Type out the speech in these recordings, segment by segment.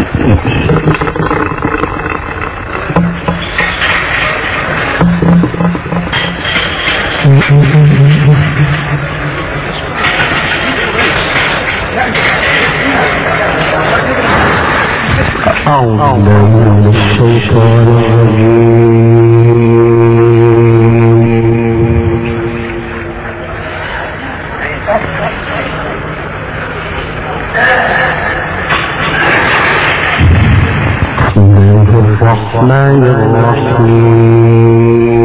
أعوذ بالله من الشيطان الرحمن الرحيم.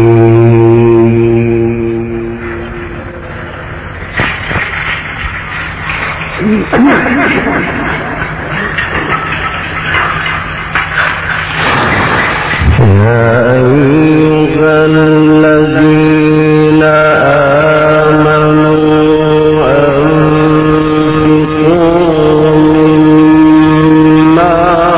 يا أيها الذين آمنوا أنفقوا مما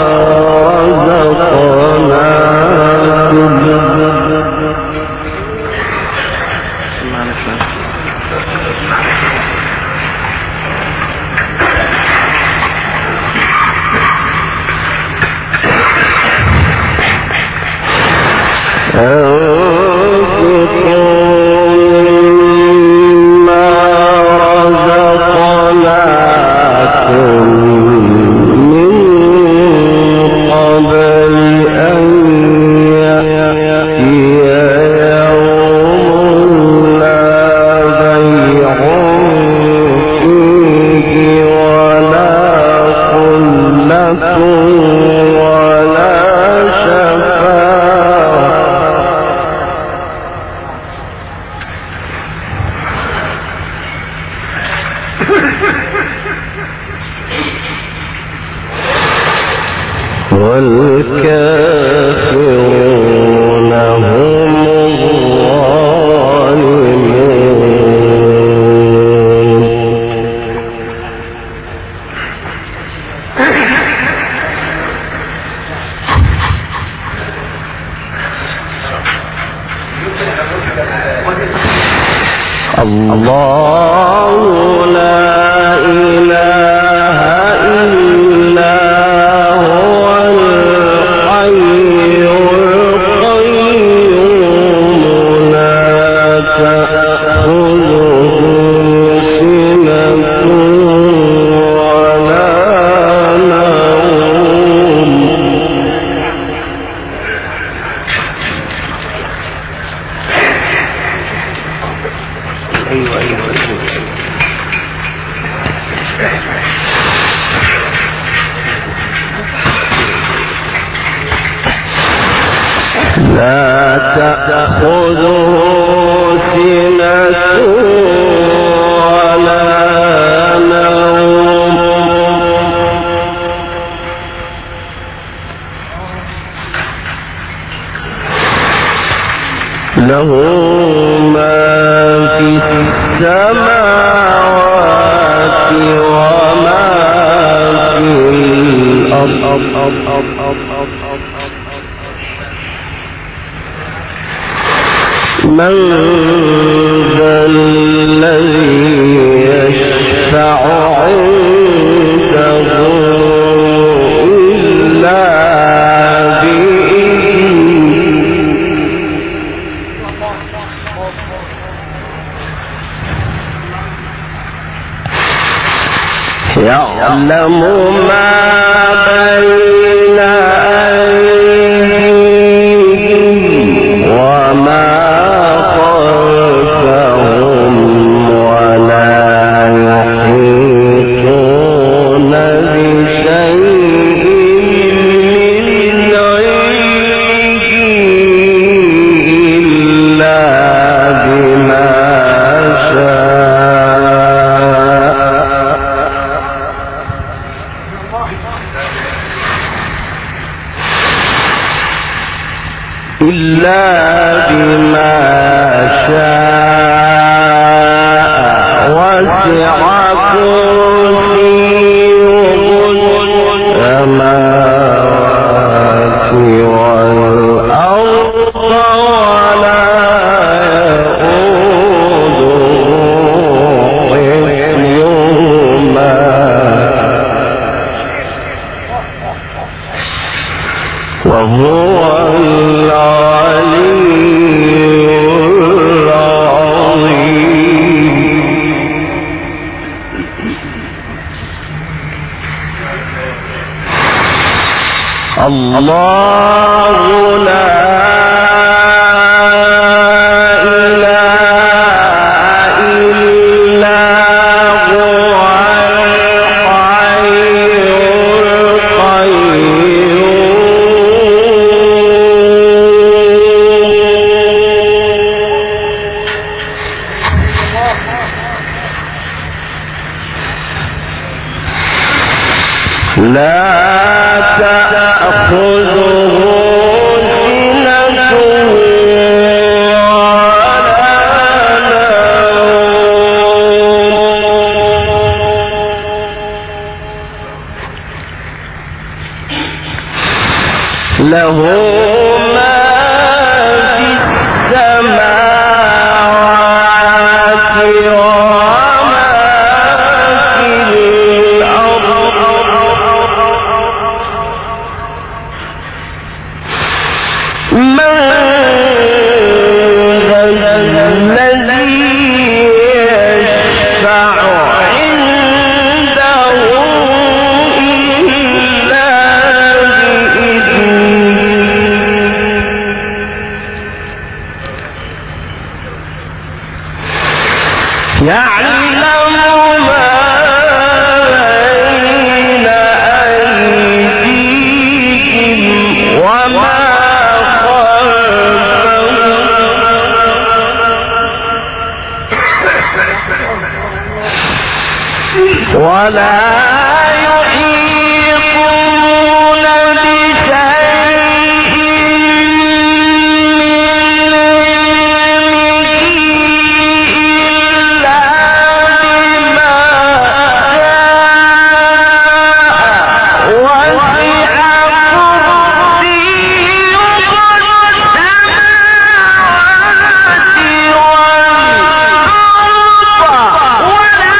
والكافرون هم الظالمون. الله لا إله إلا هو الحي القيوم لا تأخذه سنة ولا نوم. لا تأخذه سنة ولا نوم له ما في السماوات وما في الأرض. من ذا الذي يشفع عنده إلا بإذنه يعلم ما بين أيديهم وما خلفهم ولا يحيطون بشيء من علمه إلا بما شاء وسع كرسيه السماوات والأرض ولا يؤوده حفظهما وهو العلي العظيم. الله لا إله إلا هو الحي القيوم لا تأخذه سنة ولا نوم له ما في السماوات وما في الأرض من ذا الذي يشفع عنده إلا بإذنه يعلم ما بين أيديهم وما ولا يحيطون بشيء من علمه إلا بما شاء وسع كرسيه السماوات والأرض ولا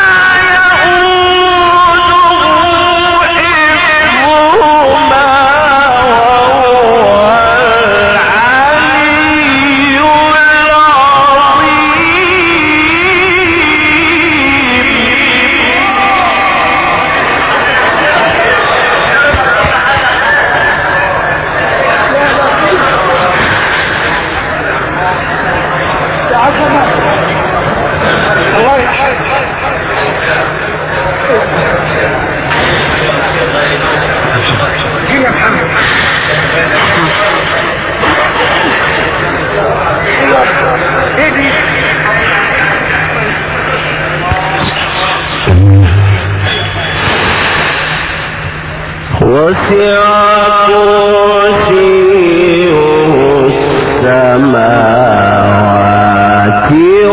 وسع كرسيه السماوات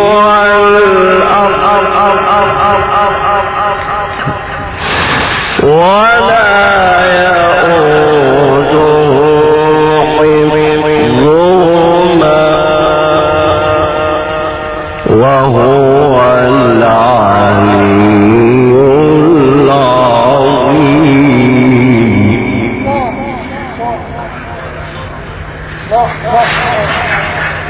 والأرض ولا يئوده حفظهما وهو العلي العظيم.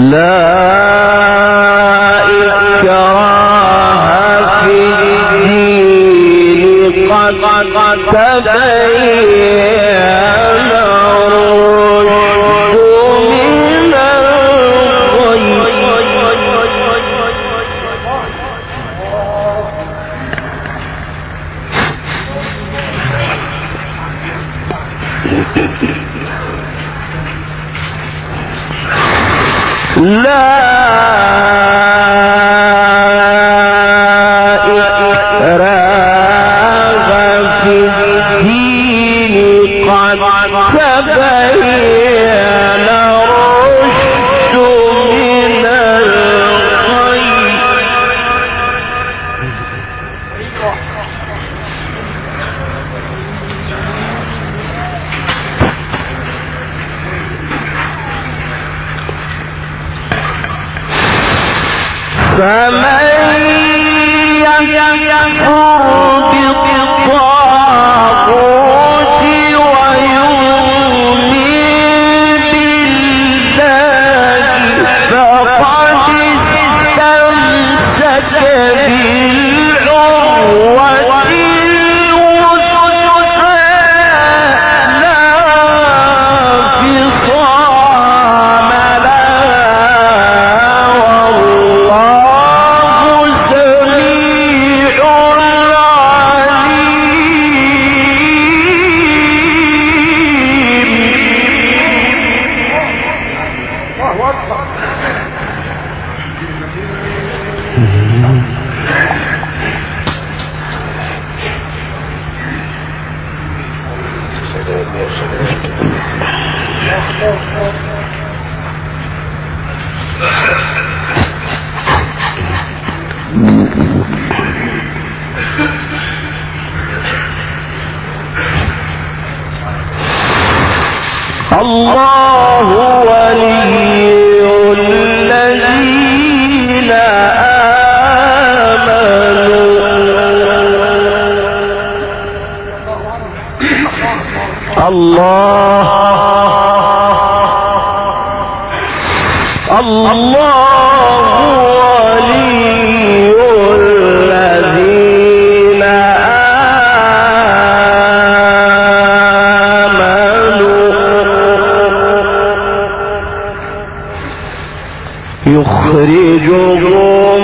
يخرجهم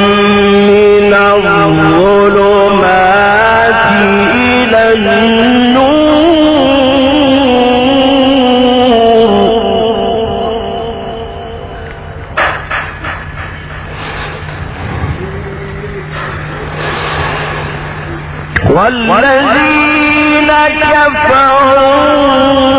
من الظلمات إلى النور والذين كفروا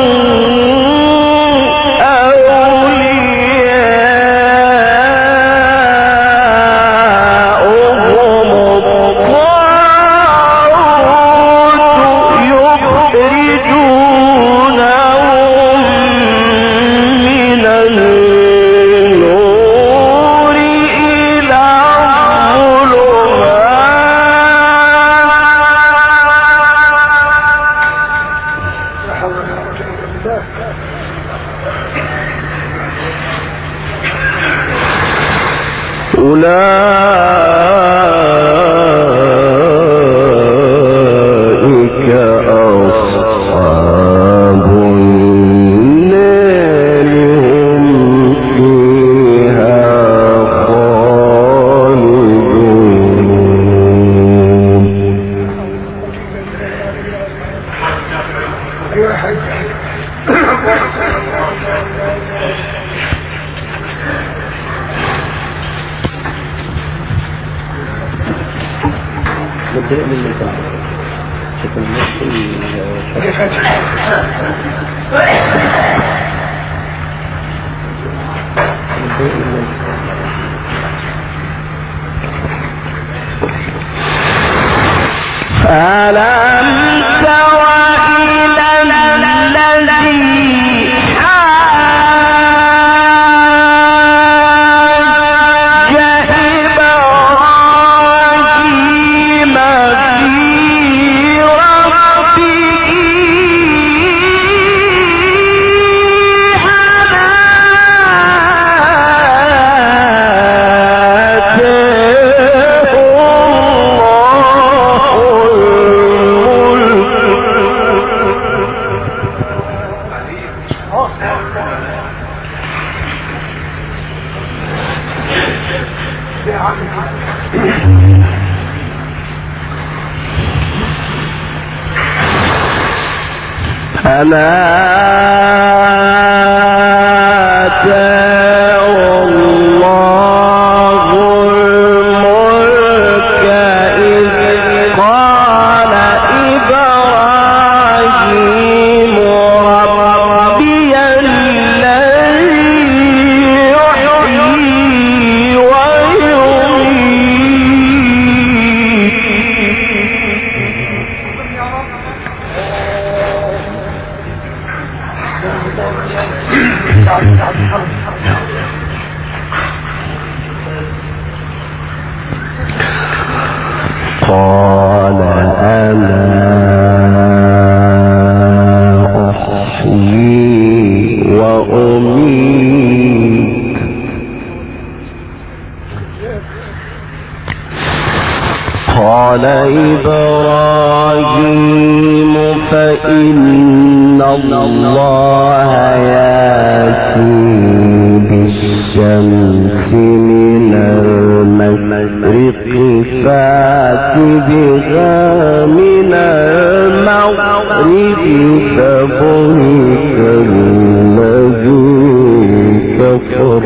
أولئك أصحاب النار هم فيها خالدون. مبدئيا من المكان شكل نفسي ألم تر إلى الذي حاج إبراهيم في ربه قال إبراهيم فإن الله يأتي بالشمس من المشرق فأت بها من المغرب فبهت الذي كفر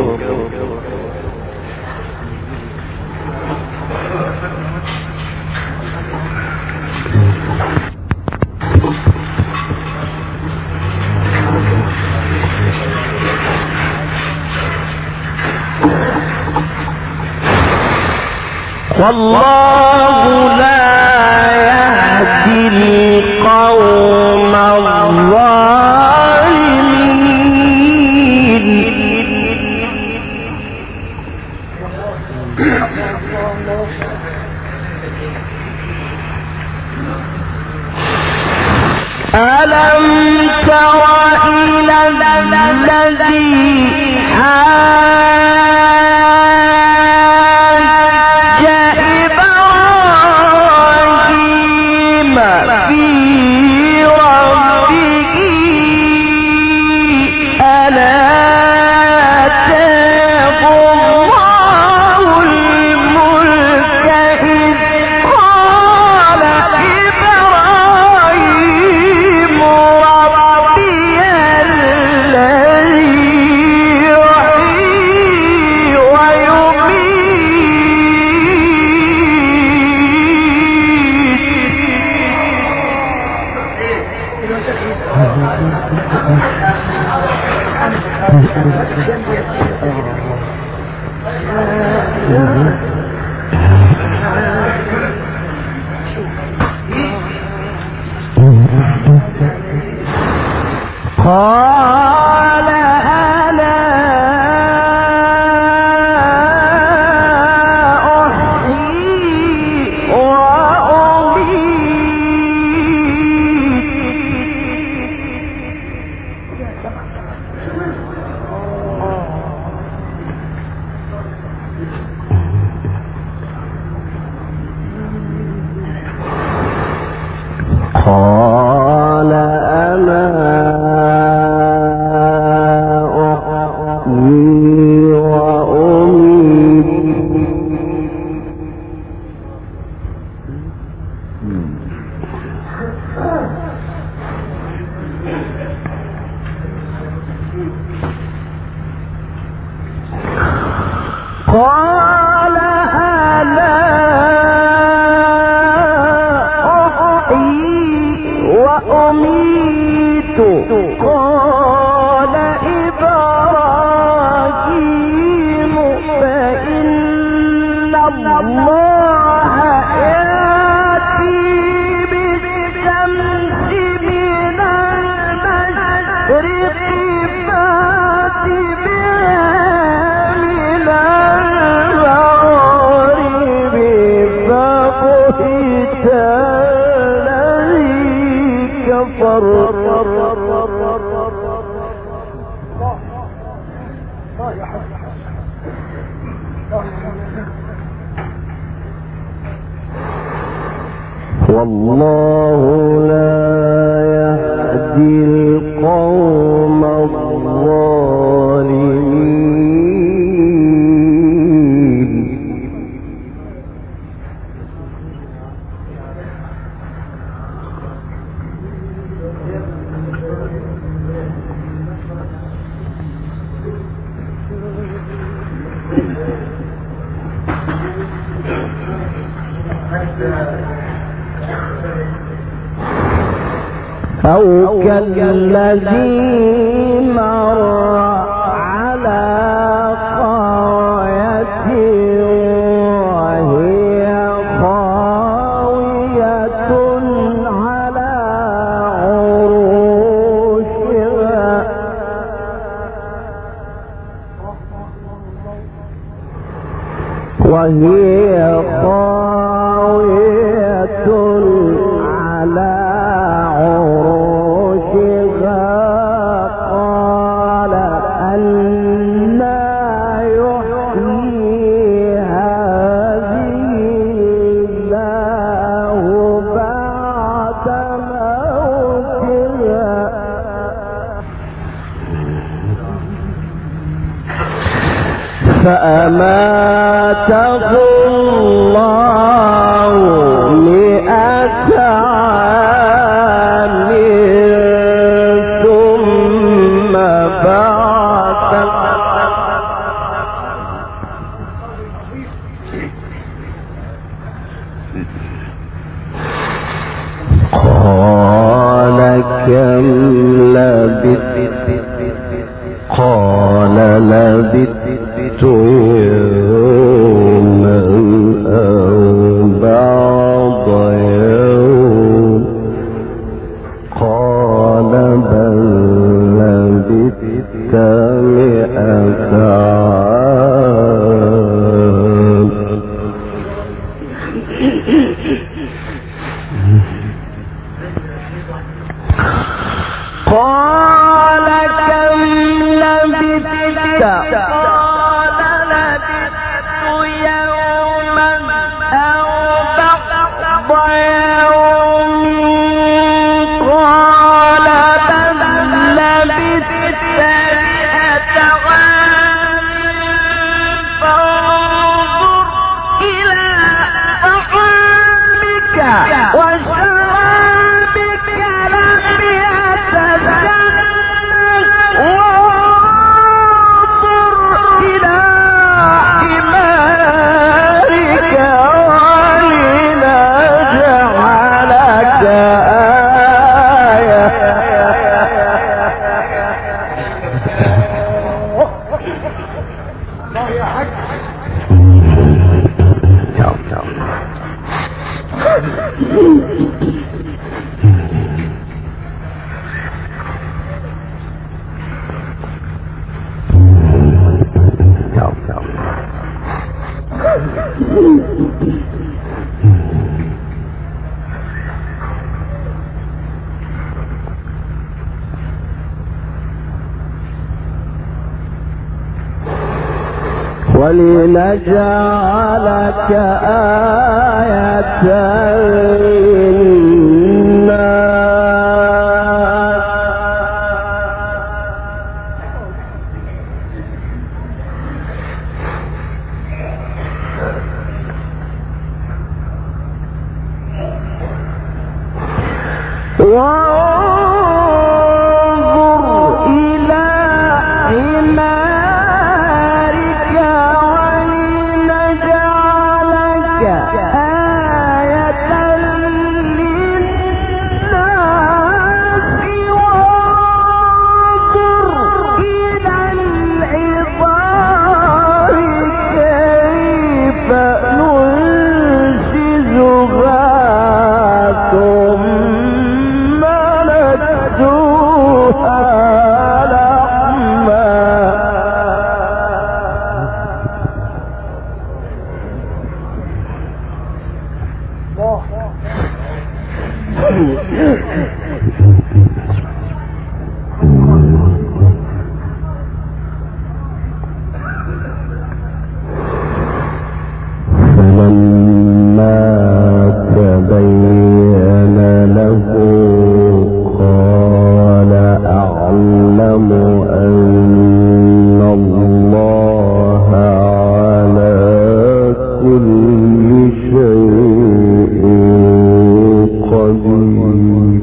والله لا يهدي القوم الظالمين ألم تر إلى الذي قال أنا أحيي وأميت قال إبراهيم فإن الله يأتي بالشمس من المشرق فأت بها من المغرب فبهت الذي كفر والله لا يهدي القوم الظالمين أو كالذي مر على قرية وهي خاوية على عروشها على عروشها قال أنى يحيي هذه الله بعد موتها فأماته الله 100 عام ثم بعثه قال كم لبثت قال لبثت يوما أو بعض يوم قال بل لبثت 100 عام قال كم لبثت قال لبثت يوما أو بعض يوم قال بل لبثت 100 عام فانظر إلى طعامك وشرابك لم يتسنه وانظر إلى حمارك ولنجعلك آية الله يا حاج. ولنجعلك آية للناس وانظر إلى حمارك ولنجعلك آية للناس وانظر إلى العظام كيف ننشزها ثم نكسوها لحما فلما تبين له قال أعلم أن الله على كل شيء قدير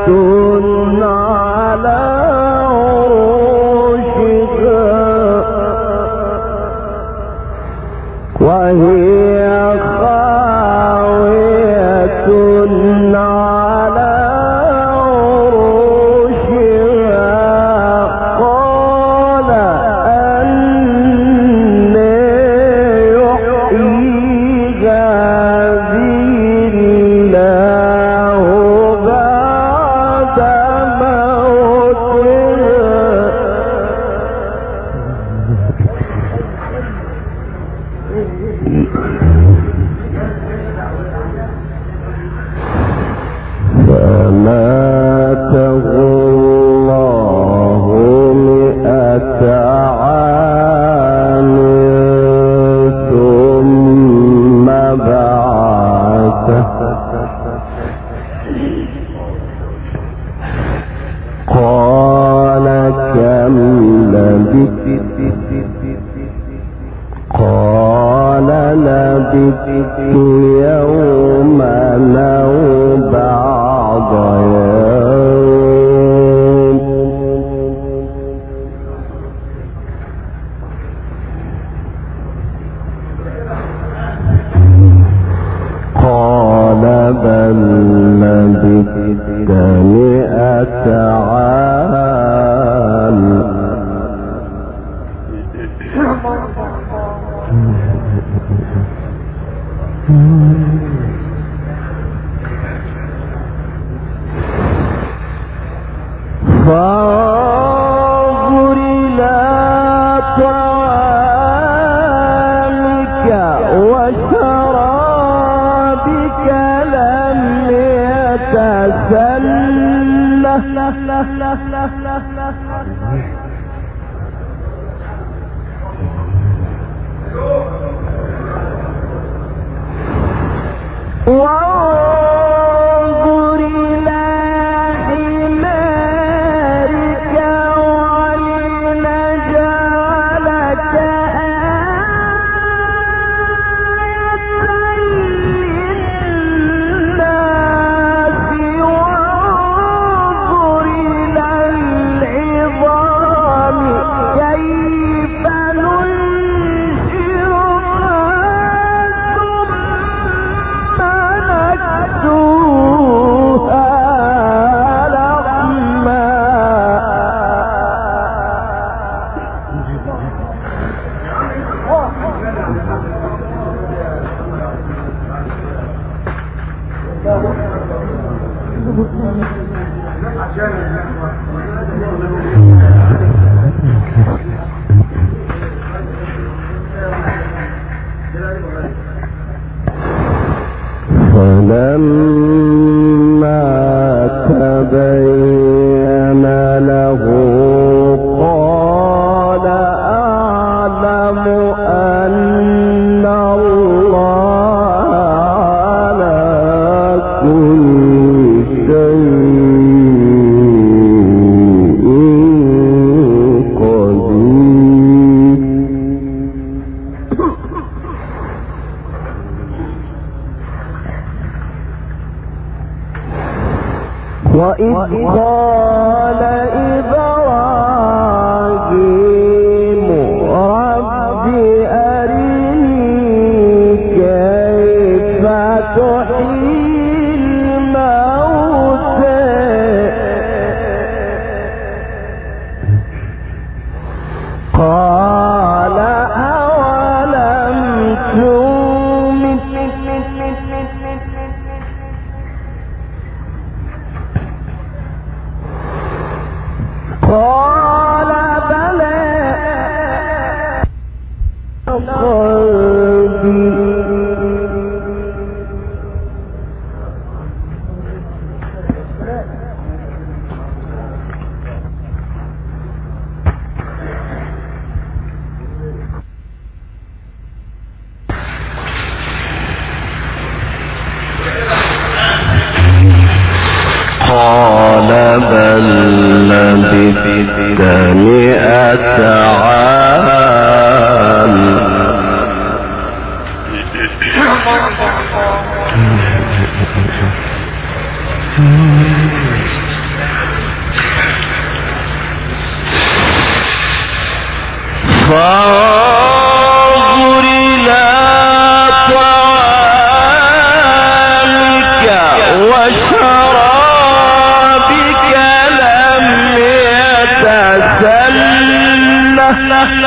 على عروشها وهي خاوية على عروشها قال أنى يحيي هذه الله بعد فماته الله 100 عام ثم بعثه قال كم لبثت قال لبثت يوما أو بعض يوم قال بل لبثت 100 عام فانظر إلى طعامك وشرابك لم يتسنه وانظر إلى حمارك ولنجعلك آية للناس وانظر إلى العظام كيف ننشرها فلما تبين له قال أعلم أن الله على كل شيء قدير وإذ قال إبراهيم رب أرني كيف تحيي الموتى قال أولم تؤمن قال بلى قلبي قال بل لبثت 100 عام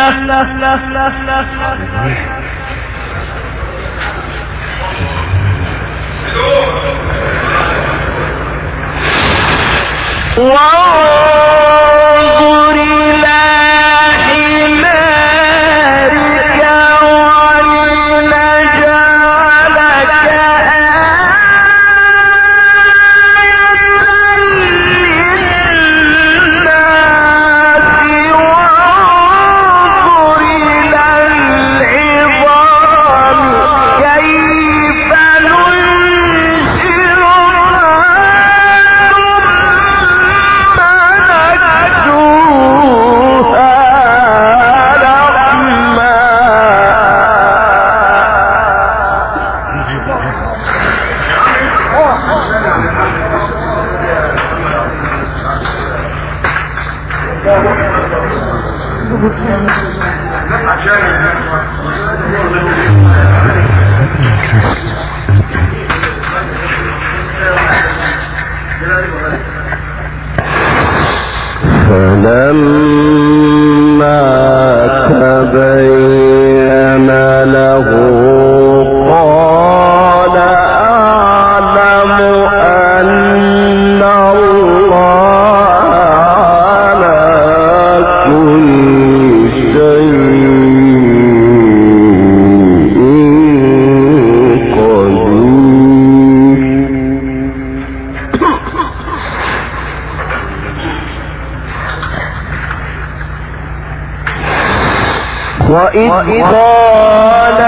وإذ قال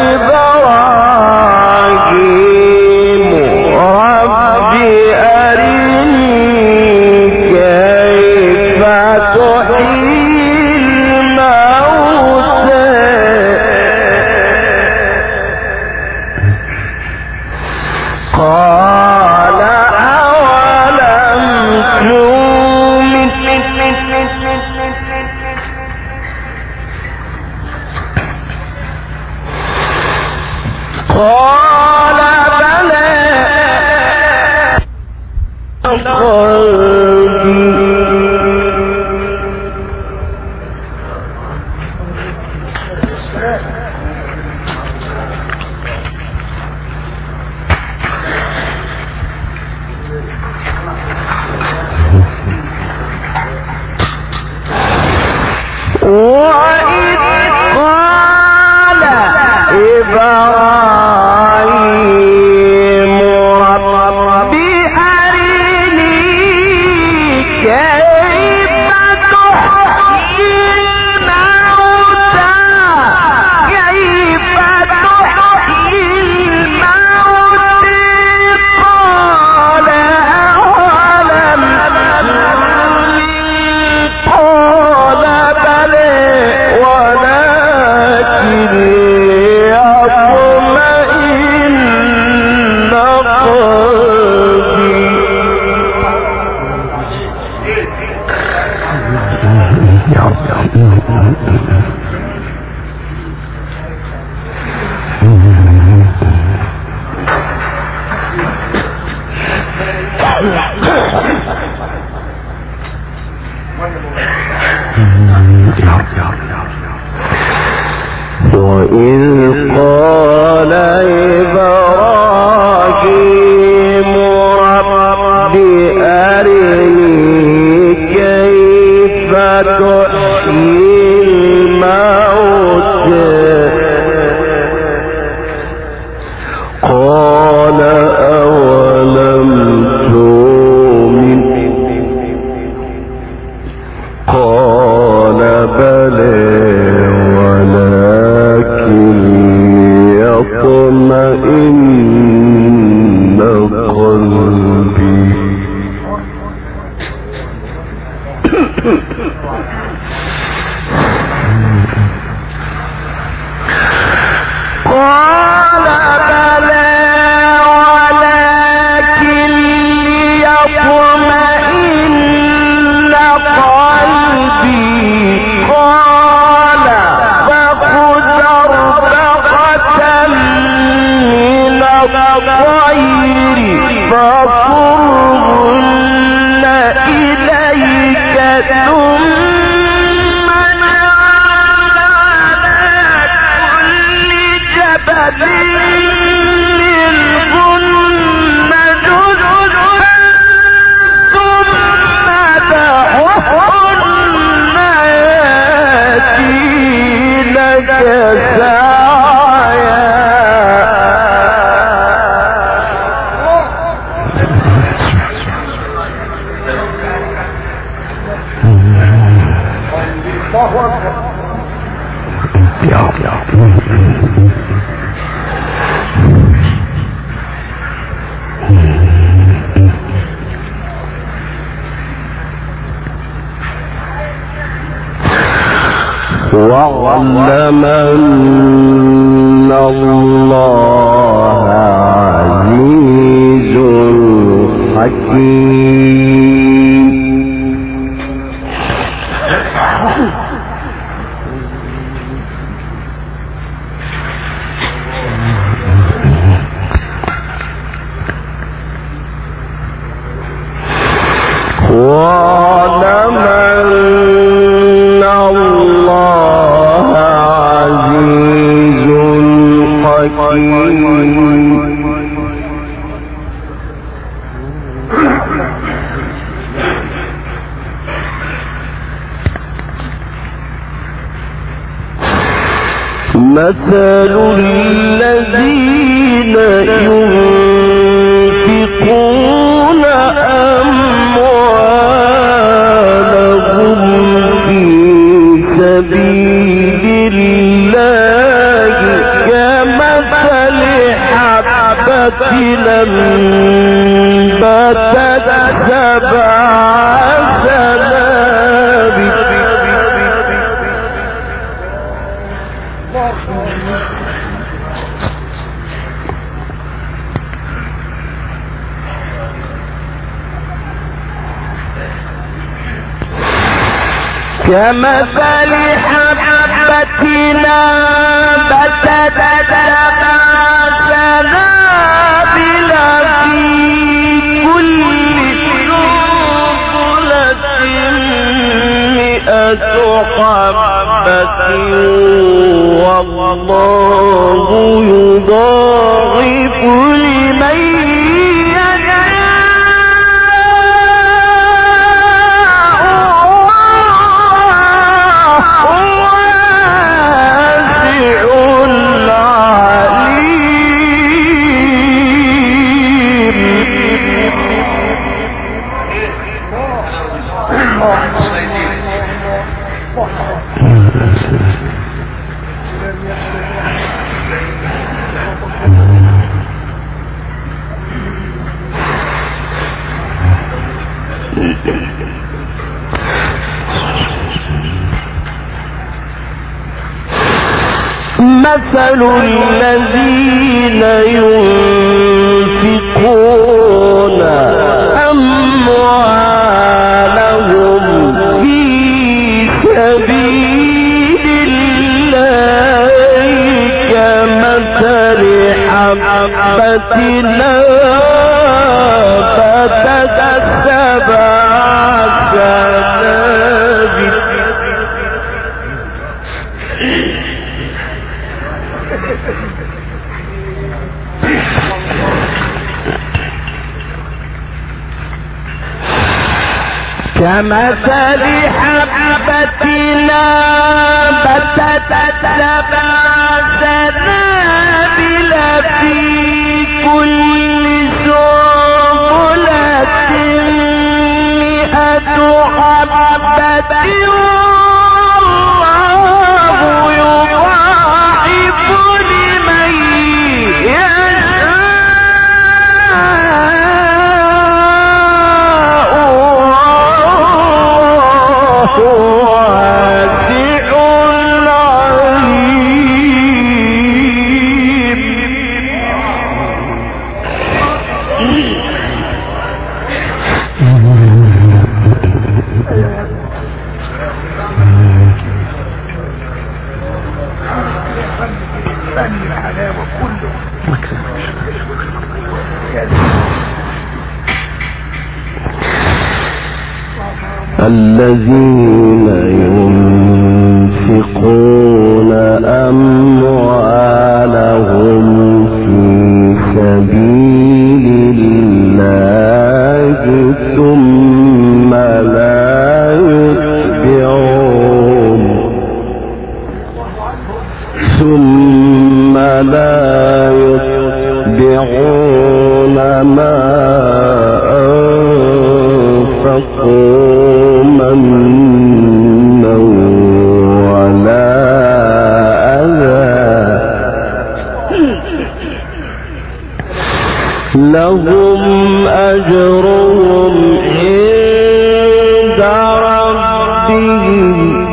إبراهيم رب أرني كيف تحيي الموتى قال أولم تؤمن قال بلى وإذ قال إبراهيم رب أرني كيف تحيي الموتى كيف تحيي الموتى قال أولم قال بلى ولكن ليطمئن قلبي وإذ قال إبراهيم رب أرني كيف تحيي الموتى قال أولم تؤمن قال بلى ولكن ليطمئن قلبي قال بلى ولكن ليطمئن قلبي قال فخذ أربعة من الطير فصرهن إليك ثم اجعل واعلم أن الله عزيز حكيم. واعلم أن الله عزيز حكيم. مثل الذين ينفقون أموالهم في سبيل الله كمثل حبة أنبتت سبع سنابل كمثل حبة أنبتت سبع سنابل في كل سنبلة 100 حبة والله يضاعف لمن مثل الذين ينفقون أموالهم في سبيل الله كمثل حبة أنبتت سبع سنابل كمثل حبة أنبتت سبع سنابل في كل سنبلة 100 حبة والله يضاعف لمن الذين ينفقون أموالهم في سبيل الله ثم لا يتبعون ما أنفقوا منا ربهم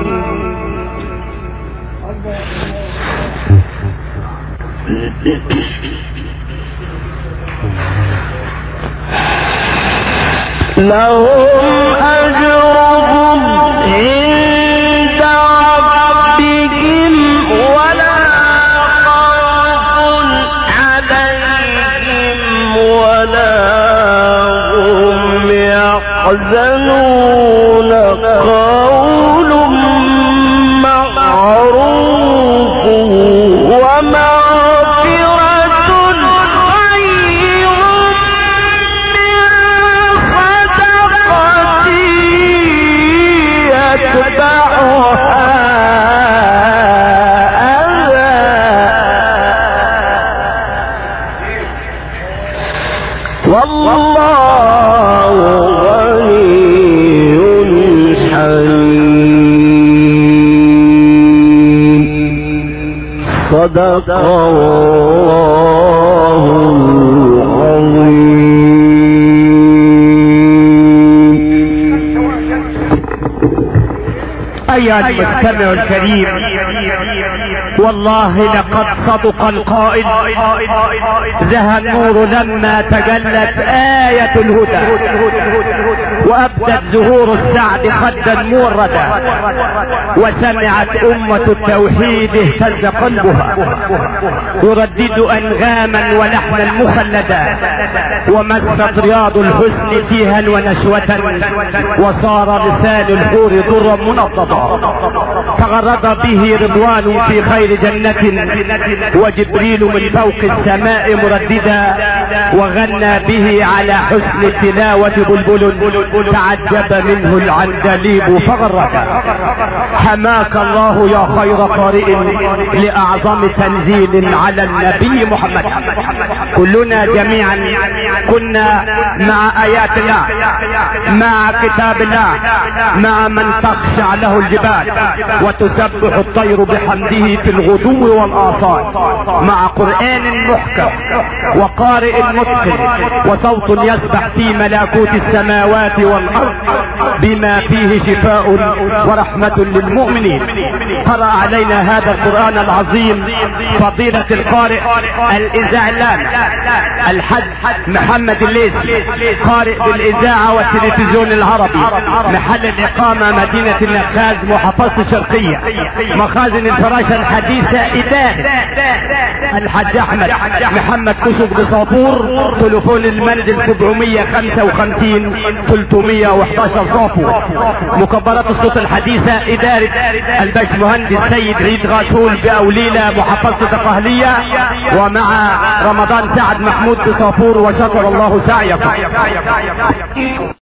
لهم أجرهم عند ربهم ولا خوف عليهم ولا هم يحزنون قول معروف ومغفرة خير من صدقة يتبعها أذى والله غني حليم صدق الله العظيم. أيها المستمع الكريم، والله لقد صدق القائل: زهى النور لما تجلت آية الهدى وأبدت زهور السعد خدا موردا وسمعت أمة التوحيد اهتز قلبها يردد أنغاما ولحنا مخلدا ومست رياض الحسن فيها ونشوة وصار لسان الحور ضرا منضدا تغرد به رضوان في خير جنة وجبريل من فوق السماء مرددا وغنى به على حسن التلاوة بلبل تعجب منه العندليب فغرد. حماك الله يا خير قارئ لأعظم تنزيل على النبي محمد. كلنا جميعا كنا مع آيات الله، مع كتاب الله، مع من تخشع له الجبال وتسبح الطير بحمده في الغدو والآصال، مع قرآن محكم وقارئ متقن وصوت يسبح في ملكوت السماوات والأرض بما فيه شفاء ورحمة للمؤمنين. قرأ علينا هذا القرآن العظيم فضيلة القارئ الإذاعلان الحاج محمد الليثي، قارئ بالإذاعة والتلفزيون العربي، محل الإقامة مدينة النخاز محافظة الشرقية، مخازن الفراشة الحديثة إدارة الحاج أحمد محمد كشك بصافور، تليفون المنزل 755 311 صافور، مكبرات الصوت الحديثة إدارة الباشمهندس سيد عيد غاسول بأوليلة محافظة القهلية، ومع رمضان سعد محمود بصافور، وشكر الله سعيكم.